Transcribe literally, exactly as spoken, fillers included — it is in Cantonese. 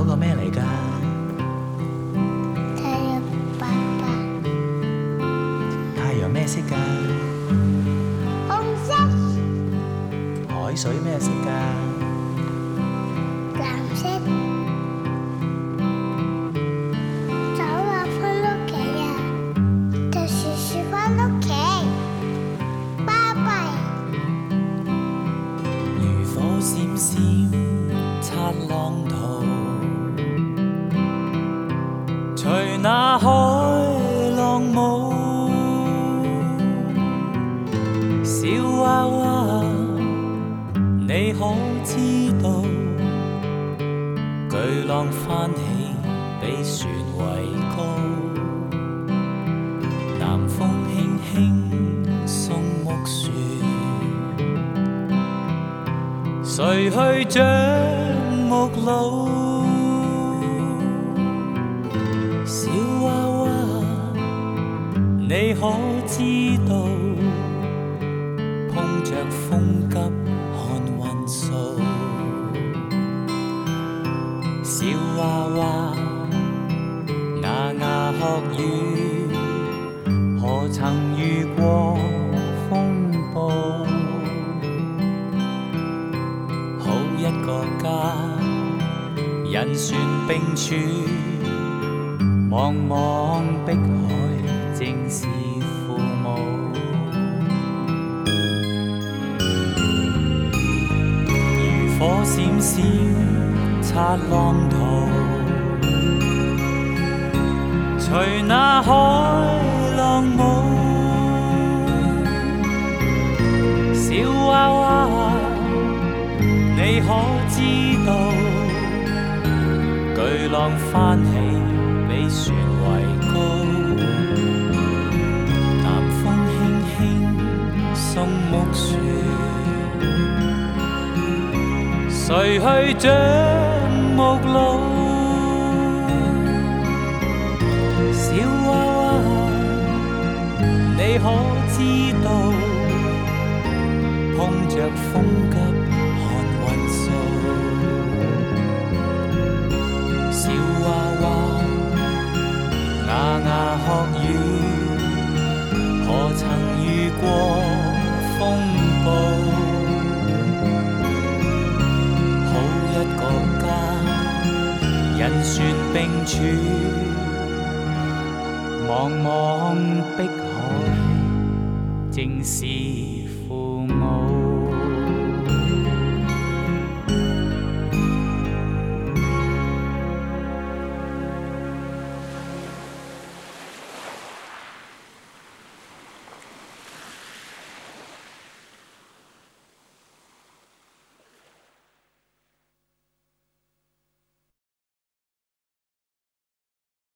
個咩嚟㗎？ 太陽爸爸。 太陽咩色㗎？ 紅色。 海水咩色㗎？ 藍色。走啊，返屋企啊！到時時返屋企。拜拜。 如火閃閃擦浪濤，隨那海浪舞。小娃娃，你可知道，巨浪翻起比船為高，南風輕輕送木船，誰去將木老？小娃娃，你可知道，碰着風急看運數。小娃娃，牙牙學語，何曾遇過風暴？好一個家，人船並處，茫茫碧海正是父母。如火閃閃擦浪濤，隨那海浪舞。小娃娃，你可知道，巨浪翻起比船為高，南風輕輕送木船，誰去將木老？小娃娃，你可知道，碰着風急看運數。小娃娃，牙牙學語，何曾遇過風暴？好一個家，人船並處，茫茫碧海正是